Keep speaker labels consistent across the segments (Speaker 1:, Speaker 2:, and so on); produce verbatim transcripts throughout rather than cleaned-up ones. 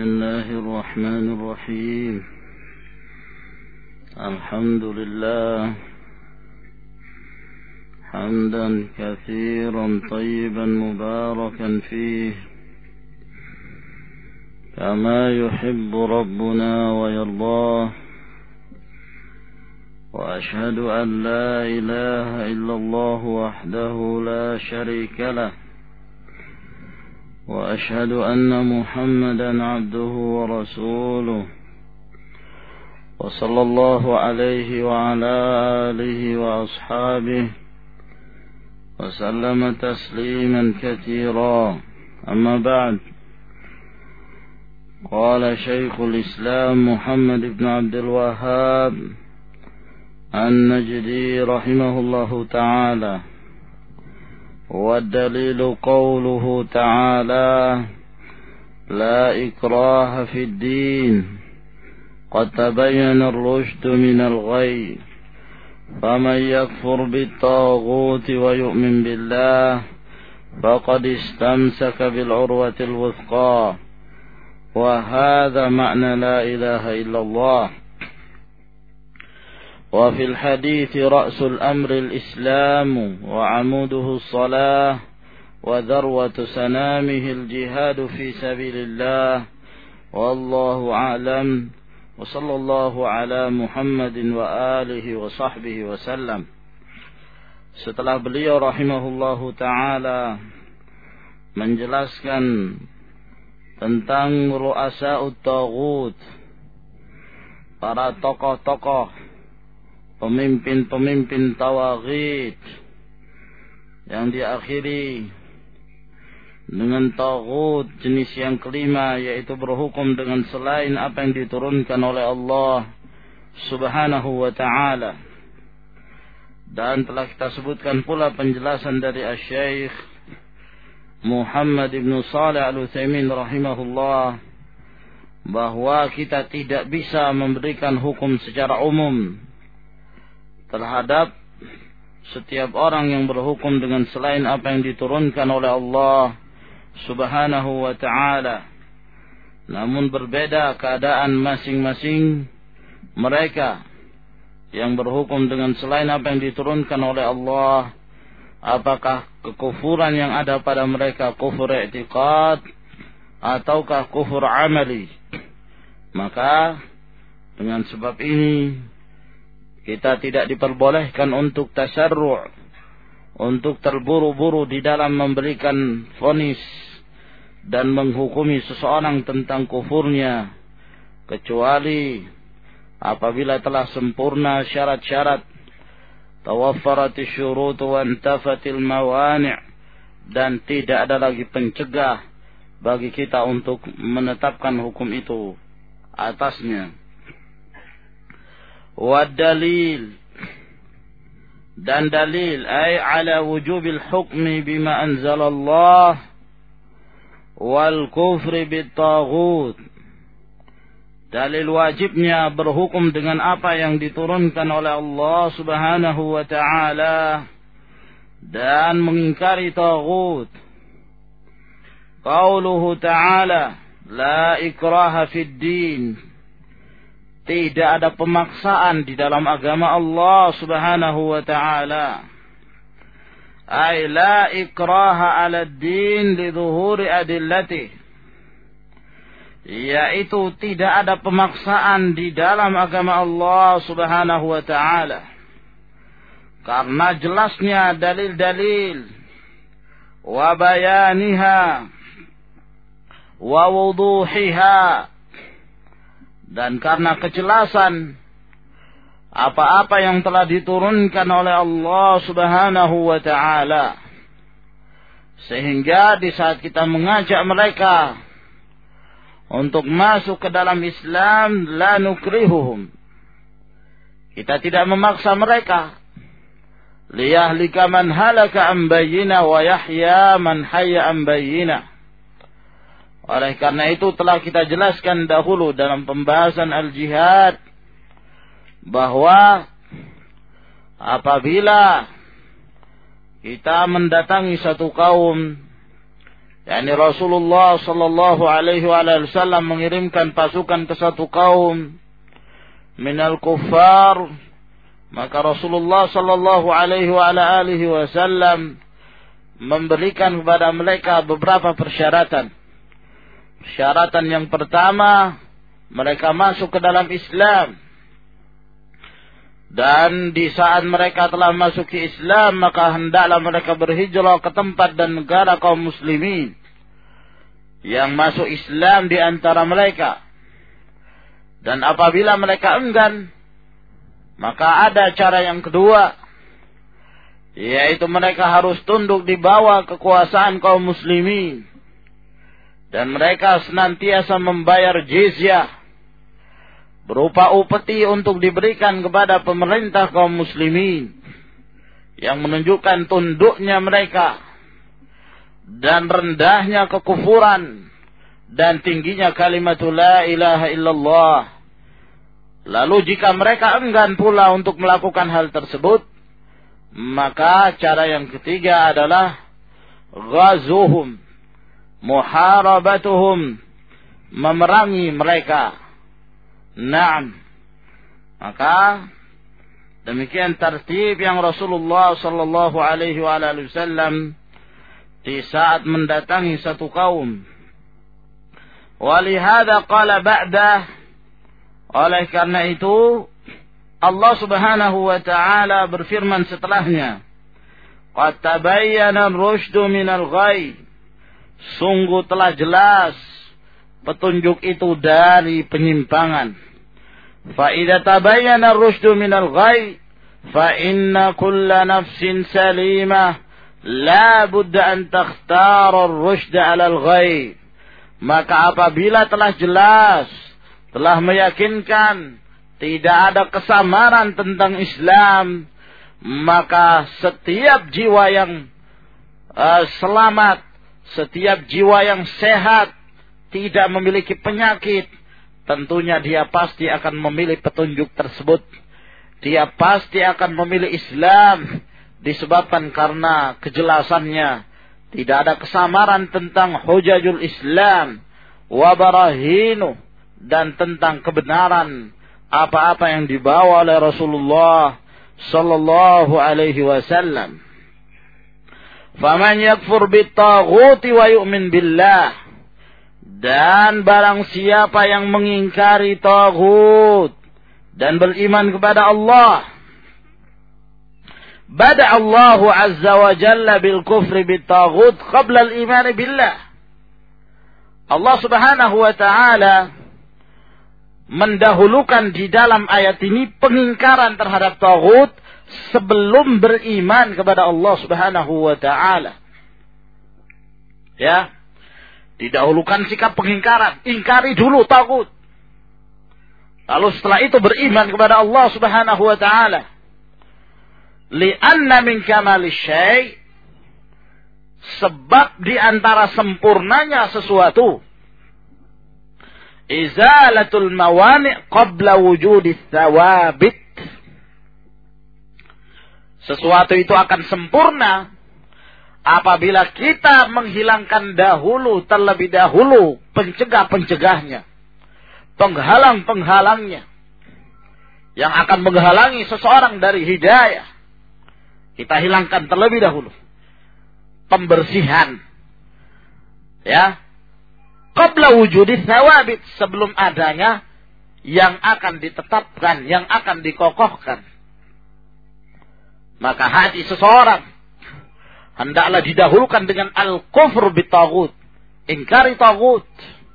Speaker 1: الله الرحمن الرحيم. الحمد لله حمدا كثيرا طيبا مباركا فيه كما يحب ربنا ويرضاه، وأشهد أن لا إله إلا الله وحده لا شريك له، وأشهد أن محمدا عبده ورسوله، وصلى الله عليه وعلى آله وأصحابه وسلم تسليما كثيرا. أما بعد، قال شيخ الإسلام محمد بن عبد الوهاب النجدي رحمه الله تعالى: والدليل قوله تعالى: لا إكراه في الدين قد تبين الرشد من الغي، فمن يكفر بالطاغوت ويؤمن بالله فقد استمسك بالعروة الوثقى، وهذا معنى لا إله إلا الله. وفي الحديث رأس الأمر الإسلام وعموده الصلاة وذروة سنامه الجهاد في سبيل الله، والله أعلم، وصلى الله على محمد وآله وصحبه وسلم. Setelah beliau rahimahullahu ta'ala menjelaskan tentang ru'asa'ut taghut, para tokoh-tokoh, pemimpin-pemimpin tawaghit, yang diakhiri dengan taghut jenis yang kelima, yaitu berhukum dengan selain apa yang diturunkan oleh Allah subhanahu wa ta'ala. Dan telah kita sebutkan pula penjelasan dari Asy-Syaikh Muhammad ibn Shalih Al-Utsaimin rahimahullah, bahwa kita tidak bisa memberikan hukum secara umum terhadap setiap orang yang berhukum dengan selain apa yang diturunkan oleh Allah subhanahu wa ta'ala. Namun berbeda keadaan masing-masing mereka yang berhukum dengan selain apa yang diturunkan oleh Allah. Apakah kekufuran yang ada pada mereka kufur i'tiqad ataukah kufur amali? Maka dengan sebab ini kita tidak diperbolehkan untuk tasyarru', untuk terburu-buru di dalam memberikan vonis dan menghukumi seseorang tentang kufurnya, kecuali apabila telah sempurna syarat-syarat, tawaffaratis syurut wa intafatil mawani', dan tidak ada lagi pencegah bagi kita untuk menetapkan hukum itu atasnya. Wadalil, dan dalil, ay ala wujubil hukmi bima anzalallah wal kufri bit taghut, dalil wajibnya berhukum dengan apa yang diturunkan oleh Allah subhanahu wa ta'ala dan mengingkari taghut. Qauluhu ta'ala: la ikraha fid din, tidak ada pemaksaan di dalam agama Allah subhanahu wa ta'ala. Ay la ikraha ala din li zuhuri adillatih, yaitu tidak ada pemaksaan di dalam agama Allah subhanahu wa ta'ala karena jelasnya dalil-dalil, wa bayaniha wa wuduhiha, dan karena kejelasan apa-apa yang telah diturunkan oleh Allah subhanahu wa ta'ala. Sehingga di saat kita mengajak mereka untuk masuk ke dalam Islam, la nukrihuhum, kita tidak memaksa mereka. Liyahlika man halaka an bayyinah wa yahya man hayya an bayyinah. Oleh karena itu telah kita jelaskan dahulu dalam pembahasan al-jihad bahwa apabila kita mendatangi satu kaum yakni Rasulullah sallallahu alaihi wasallam mengirimkan pasukan ke satu kaum minal kuffar, maka Rasulullah sallallahu alaihi wasallam memberikan kepada mereka beberapa persyaratan. Persyaratan yang pertama, mereka masuk ke dalam Islam. Dan di saat mereka telah masuk ke Islam, maka hendaklah mereka berhijrah ke tempat dan negara kaum muslimin yang masuk Islam di antara mereka. Dan apabila mereka enggan, maka ada cara yang kedua, yaitu mereka harus tunduk di bawah kekuasaan kaum muslimin. Dan mereka senantiasa membayar jizyah, berupa upeti untuk diberikan kepada pemerintah kaum muslimin, yang menunjukkan tunduknya mereka dan rendahnya kekufuran dan tingginya kalimat la ilaha illallah. Lalu jika mereka enggan pula untuk melakukan hal tersebut, maka cara yang ketiga adalah ghazuhum, muharabatuhum, memerangi mereka. Naam. Maka demikian tertib yang Rasulullah sallallahu alaihi wasallam di saat mendatangi satu kaum. Walihada qala ba'da, oleh karena itu Allah Subhanahu wa taala berfirman setelahnya, qad tabayyana ar-rusydu minal ghayy, sungguh telah jelas petunjuk itu dari penyimpangan. Fa idza tabayyana ar-rusydu minal ghayy fa inna kulla nafsin salimah la budda an takhtara ar-rusyda 'ala al-ghayy. Maka apabila telah jelas, telah meyakinkan tidak ada kesamaran tentang Islam, maka setiap jiwa yang uh, selamat, setiap jiwa yang sehat, tidak memiliki penyakit, tentunya dia pasti akan memilih petunjuk tersebut. Dia pasti akan memilih Islam disebabkan karena kejelasannya. Tidak ada kesamaran tentang hujajul Islam wa barahinu, dan tentang kebenaran apa-apa yang dibawa oleh Rasulullah sallallahu alaihi wasallam. Faman yakfur bit-taghuti wa yu'min billah, dan barang siapa yang mengingkari taghut dan beriman kepada Allah, bada Allah azza wa jalla bil kufri bit taghut qabla al iman billah. Allah Subhanahu wa taala mendahulukan di dalam ayat ini pengingkaran terhadap taghut sebelum beriman kepada Allah Subhanahu wa taala. Ya. Didahulukan sikap pengingkaran. Ingkari dulu taghut. Lalu setelah itu beriman kepada Allah Subhanahu wa taala. Li'anna min kamali syai', sebab di antara sempurnanya sesuatu, izalatul mawani' qabla wujudis thawabit. Sesuatu itu akan sempurna apabila kita menghilangkan dahulu, terlebih dahulu, pencegah-pencegahnya, penghalang-penghalangnya, yang akan menghalangi seseorang dari hidayah. Kita hilangkan terlebih dahulu. Pembersihan. Ya. Qabla wujudis thawabit, sebelum adanya yang akan ditetapkan, yang akan dikokohkan. Maka hati seseorang hendaklah didahulukan dengan al-kufr bit-taghut, ingkari taghut.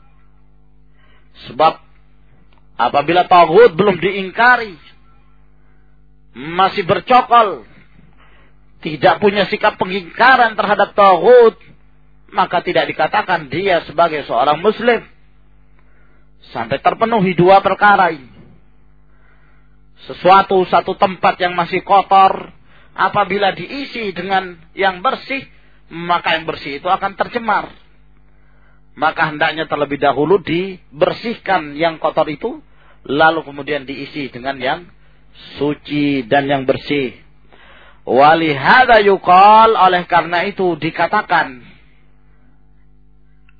Speaker 1: Sebab apabila taghut belum diingkari, masih bercokol, tidak punya sikap pengingkaran terhadap taghut, maka tidak dikatakan dia sebagai seorang muslim. Sampai terpenuhi dua perkara ini. Sesuatu, satu tempat yang masih kotor, apabila diisi dengan yang bersih, maka yang bersih itu akan tercemar. Maka hendaknya terlebih dahulu dibersihkan yang kotor itu, lalu kemudian diisi dengan yang suci dan yang bersih. Walihada yuqal, oleh karena itu dikatakan,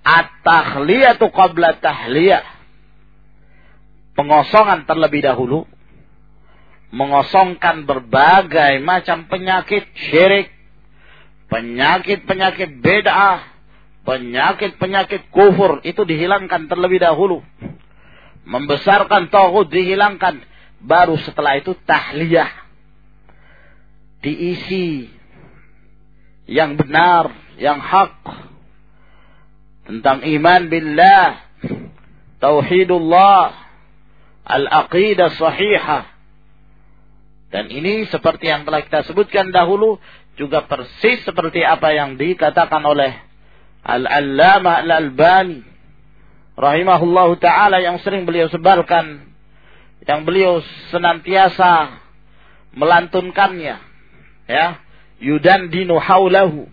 Speaker 1: At-takhliyatu qabla tahliyah. Pengosongan terlebih dahulu. Mengosongkan berbagai macam penyakit syirik. Penyakit-penyakit bid'ah. Penyakit-penyakit kufur. Itu dihilangkan terlebih dahulu. Membesarkan taghut dihilangkan. Baru setelah itu tahliyah. Diisi yang benar, yang hak. Tentang iman billah, tauhidullah, al-aqidah sahihah. Dan ini seperti yang telah kita sebutkan dahulu, juga persis seperti apa yang dikatakan oleh Al-Allamah Al-Albani rahimahullahu ta'ala, yang sering beliau sebarkan, yang beliau senantiasa melantunkannya, ya, yudandinu haulahu,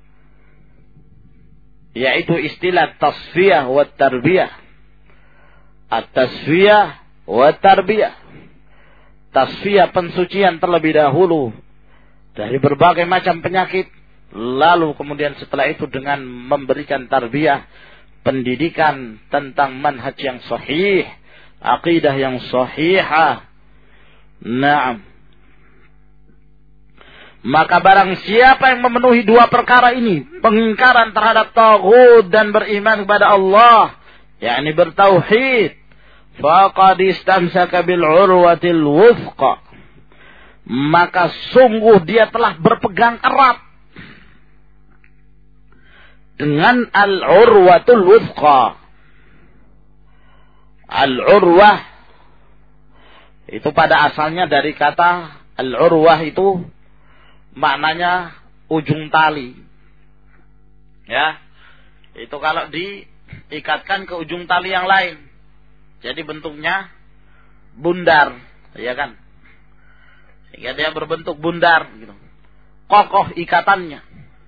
Speaker 1: yaitu istilah tasfiyah wa tarbiyah. At-tasfiyah wa tarbiyah. Tasfiyah, pensucian terlebih dahulu dari berbagai macam penyakit, lalu kemudian setelah itu dengan memberikan tarbiyah, pendidikan tentang manhaj yang sahih, aqidah yang sahihah. Naam. Maka barang siapa yang memenuhi dua perkara ini, pengingkaran terhadap taghut dan beriman kepada Allah, yakni bertauhid, faqad istamsaka bil urwatil wuthqa, maka sungguh dia telah berpegang erat dengan al-urwatul wuthqa. Al-urwah itu pada asalnya dari kata al-urwah, itu maknanya ujung tali. Ya. Itu kalau diikatkan ke ujung tali yang lain. Jadi bentuknya bundar, ya kan? Sehingga dia berbentuk bundar gitu. Kokoh ikatannya.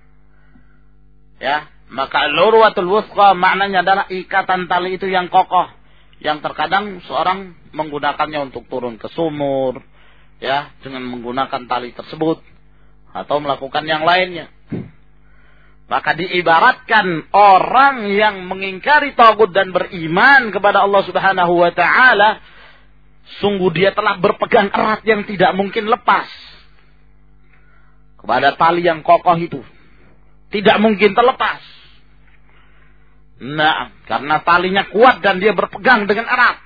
Speaker 1: Ya, maka al-urwatul wuthqa maknanya adalah ikatan tali itu yang kokoh, yang terkadang seorang menggunakannya untuk turun ke sumur, ya, dengan menggunakan tali tersebut, atau melakukan yang lainnya. Maka diibaratkan orang yang mengingkari taghut dan beriman kepada Allah Subhanahu wa taala, sungguh dia telah berpegang erat yang tidak mungkin lepas kepada tali yang kokoh itu. Tidak mungkin terlepas. Nah, karena talinya kuat dan dia berpegang dengan erat.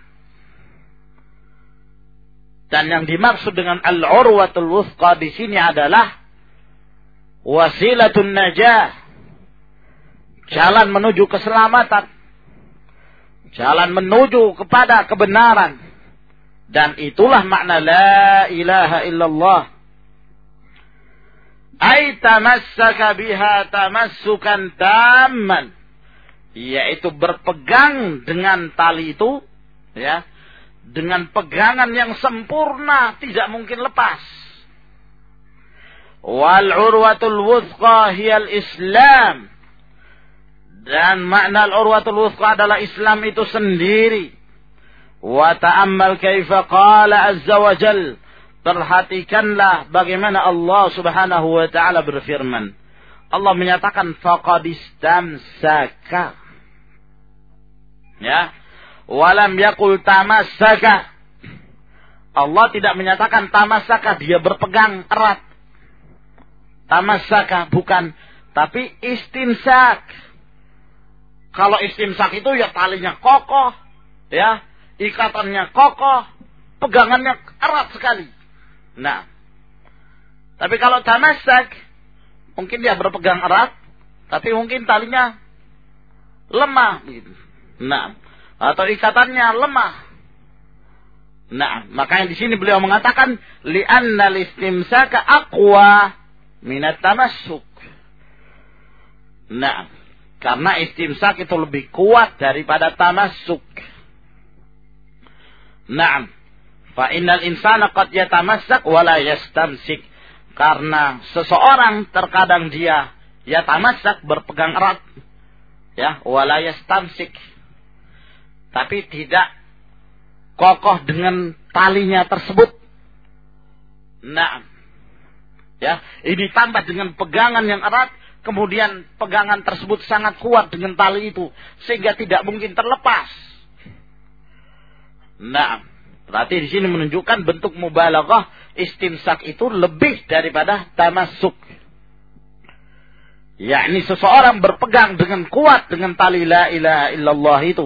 Speaker 1: Dan yang dimaksud dengan al-urwatul wuthqa di sini adalah wasilatun najah, jalan menuju keselamatan, jalan menuju kepada kebenaran. Dan itulah makna la ilaha illallah. Ay tamassaka biha tamassukan tamman, yaitu berpegang dengan tali itu, ya, dengan pegangan yang sempurna, tidak mungkin lepas. Wal urwatul wuthqa hiyal Islam. Dan makna al-urwatul wuthqa adalah Islam itu sendiri. Wa ta'ammal kaifa qala azza wa jal. Perhatikanlah bagaimana Allah Subhanahu wa taala berfirman. Allah menyatakan faqad istamsaka. Ya. Walam yaqul tamassaka. Allah tidak menyatakan tamassaka, dia berpegang erat. Tamassaka bukan, tapi istimsak. Kalau istimsak itu ya talinya kokoh, ya, ikatannya kokoh, pegangannya erat sekali. Nah, tapi kalau tamassak, mungkin dia berpegang erat, tapi mungkin talinya lemah, gitu. Nah, atau ikatannya lemah. Nah, makanya di sini beliau mengatakan li'anna listimsaka aqwa minat tamassuk. Nah, karena istimsak itu lebih kuat daripada tamassuk. Nah, fa innal insana qad yatamassak wa la yastamsik. Karena seseorang terkadang dia yatamassak, berpegang erat, ya, wa la yastamsik, tapi tidak kokoh dengan talinya tersebut. Nah, ya, ini tambah dengan pegangan yang erat, kemudian pegangan tersebut sangat kuat dengan tali itu, sehingga tidak mungkin terlepas. Nah, berarti di sini menunjukkan bentuk mubalaghah, istimsak itu lebih daripada tamassuk. Yakni seseorang berpegang dengan kuat dengan tali la ilaha illallah itu.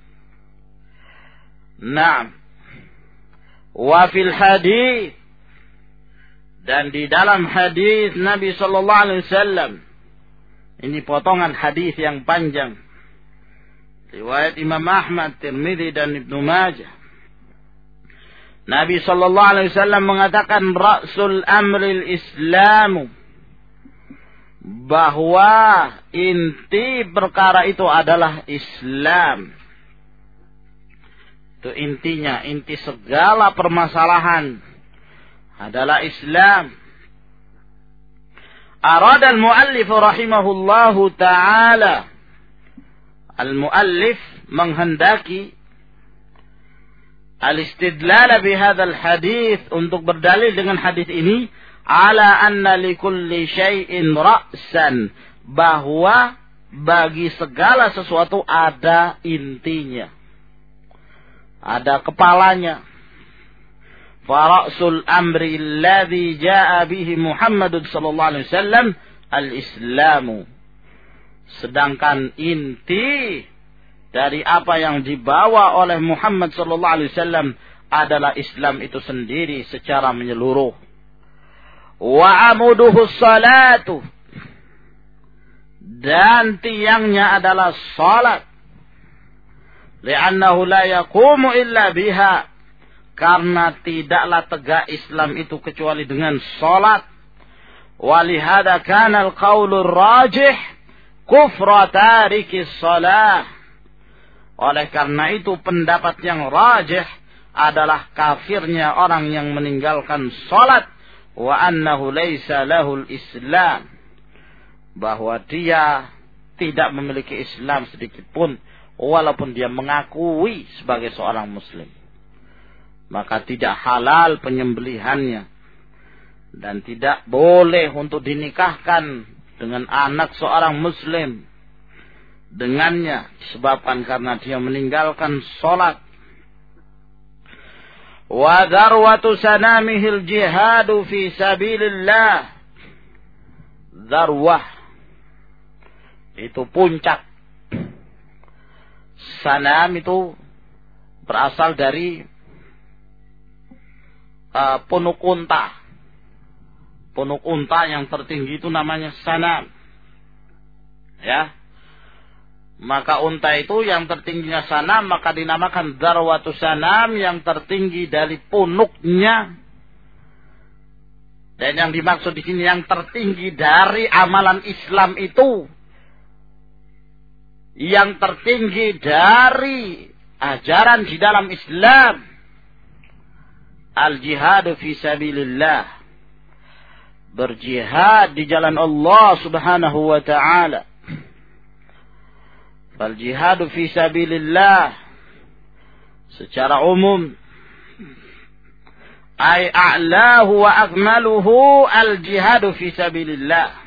Speaker 1: Nah, wa fil hadis, dan di dalam hadis Nabi sallallahu alaihi wasallam, ini potongan hadis yang panjang, riwayat Imam Ahmad, Tirmidzi dan Ibnu Majah. Nabi sallallahu alaihi wasallam mengatakan ra'sul amril islamu, bahwa inti perkara itu adalah Islam. Itu intinya, inti segala permasalahan adalah Islam. Arada al-muallif rahimahullahu ta'ala, al-muallif menghendaki al-istidlal bihadzal hadis, untuk berdalil dengan hadis ini, ala anna likulli syai'in ra'san, bahwa bagi segala sesuatu ada intinya, ada kepalanya. Fara'sul amri alladhi ja'a bihi Muhammad sallallahu alaihi wasallam al-islamu, sedangkan inti dari apa yang dibawa oleh Muhammad sallallahu alaihi wasallam adalah Islam itu sendiri secara menyeluruh. Wa amuduhu salatu, dan tiangnya adalah salat. Li'annahu la yaqumu illa biha, karena tidaklah tegak Islam itu kecuali dengan salat. Walihada kana al-qaulur rajih kufra tarikis salah. Oleh karena itu pendapat yang rajih adalah kafirnya orang yang meninggalkan salat. Wa annahu laysa lahul Islam, bahwa dia tidak memiliki Islam sedikit pun, walaupun dia mengakui sebagai seorang muslim. Maka tidak halal penyembelihannya, dan tidak boleh untuk dinikahkan dengan anak seorang muslim dengannya, disebabkan karena dia meninggalkan salat. Wa darwatu sanamihil jihadu fi sabilillah. Darwah itu puncak. Sanam itu berasal dari uh, punuk unta. Punuk unta yang tertinggi itu namanya sanam. Ya. Maka unta itu yang tertingginya sanam, maka dinamakan darwatu sanam, yang tertinggi dari punuknya. Dan yang dimaksud di sini yang tertinggi dari amalan Islam itu, yang tertinggi dari ajaran di dalam Islam, al-jihadu fi sabilillah, berjihad di jalan Allah subhanahu wa ta'ala. Fal-jihadu fi sabilillah secara umum ay a'lahu wa akmaluhu al-jihadu fi sabilillah,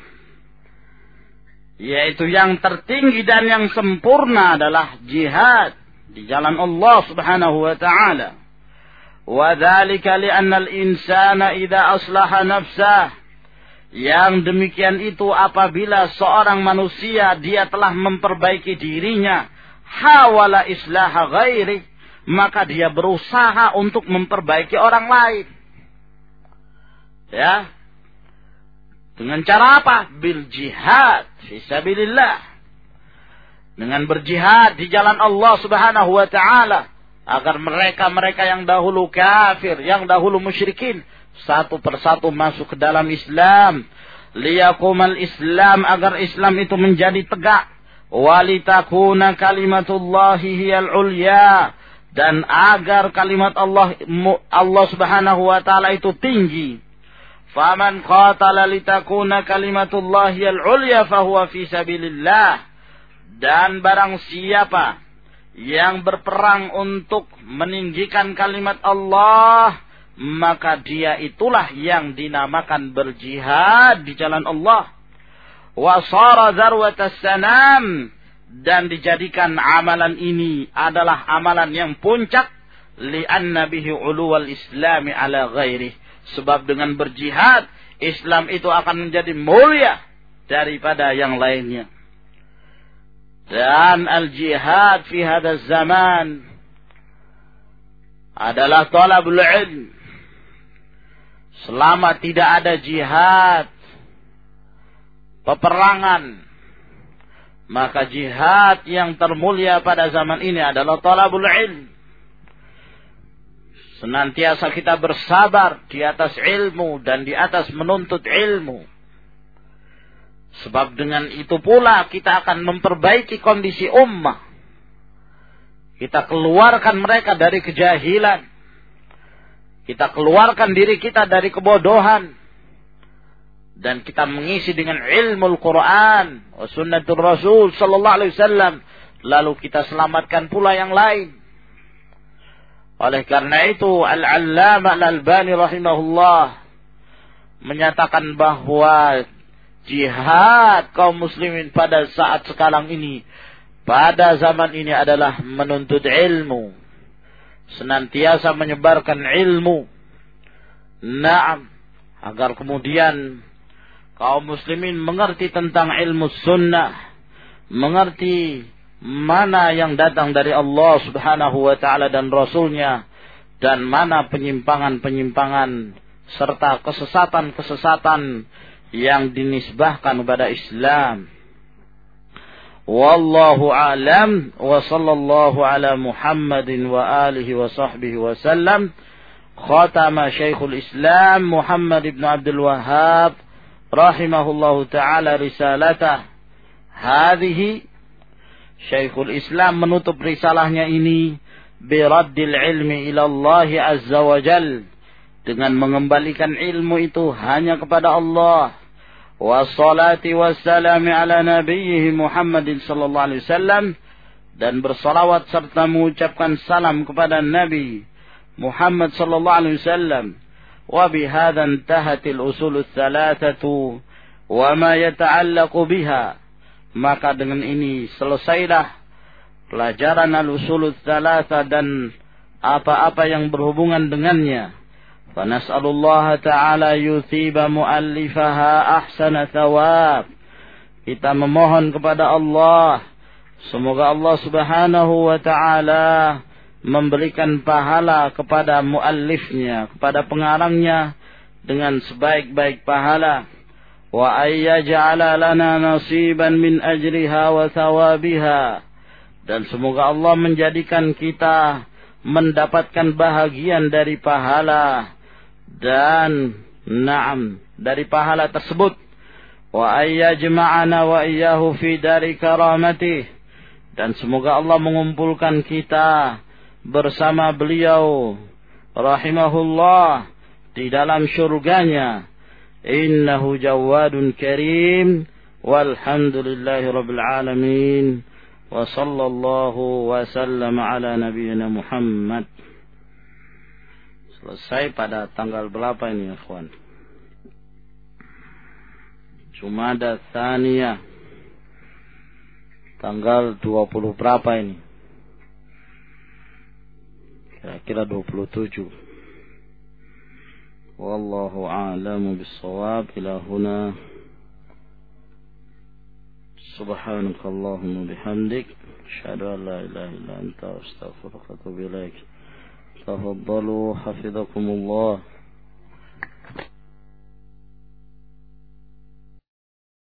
Speaker 1: yaitu yang tertinggi dan yang sempurna adalah jihad di jalan Allah subhanahu wa ta'ala. Wa dzalika li'anna al-insana idza aslaha nafsah, yang demikian itu apabila seorang manusia dia telah memperbaiki dirinya, hawala islaha ghairi, maka dia berusaha untuk memperbaiki orang lain. Ya. Dengan cara apa? Bil jihad fi sabilillah. Dengan berjihad di jalan Allah subhanahu wa ta'ala, agar mereka-mereka yang dahulu kafir, yang dahulu musyrikin, satu persatu masuk ke dalam Islam. Liyakumal Islam, agar Islam itu menjadi tegak. Walitakuna kalimatullahi hiyal ulya, dan agar kalimat Allah Allah subhanahu wa ta'ala itu tinggi. Faman qatala litakuna kalimatullahi hiyal ulya fahuwa fi sabilillah. Dan barang siapa yang berperang untuk meninggikan kalimat Allah, maka dia itulah yang dinamakan berjihad di jalan Allah. wa shara dzarwatas sanam, dan dijadikan amalan ini adalah amalan yang puncak, li'anna bihi uluwal islami ala ghairih, sebab dengan berjihad Islam itu akan menjadi mulia daripada yang lainnya. Dan al-jihad fi hadzal zaman adalah talabul ilm. Selama tidak ada jihad, peperangan, maka jihad yang termulia pada zaman ini adalah talabul ilm. Senantiasa kita bersabar di atas ilmu dan di atas menuntut ilmu. Sebab dengan itu pula kita akan memperbaiki kondisi ummah. Kita keluarkan mereka dari kejahilan. Kita keluarkan diri kita dari kebodohan. Dan kita mengisi dengan ilmu Al-Quran wa sunnatul Rasul sallallahu alaihi wasallam. Lalu kita selamatkan pula yang lain. Oleh karena itu Al-Allamah Al-Albani rahimahullah menyatakan bahwa jihad kaum muslimin pada saat sekarang ini, pada zaman ini adalah menuntut ilmu. Senantiasa menyebarkan ilmu. Naam, agar kemudian kaum muslimin mengerti tentang ilmu sunnah, mengerti mana yang datang dari Allah subhanahu wa ta'ala dan Rasulnya, dan mana penyimpangan-penyimpangan serta kesesatan-kesesatan yang dinisbahkan kepada Islam. Wallahu a'lam, wa sallallahu ala Muhammadin wa alihi wa sahbihi wa sallam. Khatama Syekhul Islam Muhammad ibn Abdul Wahhab rahimahullahu ta'ala risalatah hadhihi. Syekhul Islam menutup risalahnya ini biraddil ilmi ila Allah azza wa jal, dengan mengembalikan ilmu itu hanya kepada Allah, wassalati wassalami ala nabiyhi Muhammadin sallallahu alaihi wasallam, dan bersalawat serta mengucapkan salam kepada Nabi Muhammad sallallahu alaihi wasallam. وبهذا انتهت الأصول الثلاثة وما يتعلق بها. Maka dengan ini selesailah pelajaran al-usul tsalatsa dan apa-apa yang berhubungan dengannya. Fa nas'alullah ta'ala yuthiba mu'allifaha ahsana thawab. Kita memohon kepada Allah, semoga Allah subhanahu wa ta'ala memberikan pahala kepada muallifnya, kepada pengarangnya dengan sebaik-baik pahala. Wa ayyaj'ala lana nasiban min ajriha wa thawabiha, dan semoga Allah menjadikan kita mendapatkan bahagian dari pahala dan na'am dari pahala tersebut. Wa ayyajma'ana wa iyyahu fi dari karamatih, dan semoga Allah mengumpulkan kita bersama beliau rahimahullah di dalam syurganya. Innahu jawadun karim, walhamdulillahi rabbil alamin, wa sallallahu wa sallam ala nabiyyina Muhammad. Selesai pada tanggal berapa ini ya ikhwan? Jumada Tsaniyah, tanggal dua puluh berapa ini? Kira-kira dua puluh tujuh. Wallahu a'lamu bis-shawab. Ila huna subhanakallahumma bihamdik asyhadu an la ilaha illa anta astaghfiruka wa atubu ilaik. Tafaddalu hafizakumullah.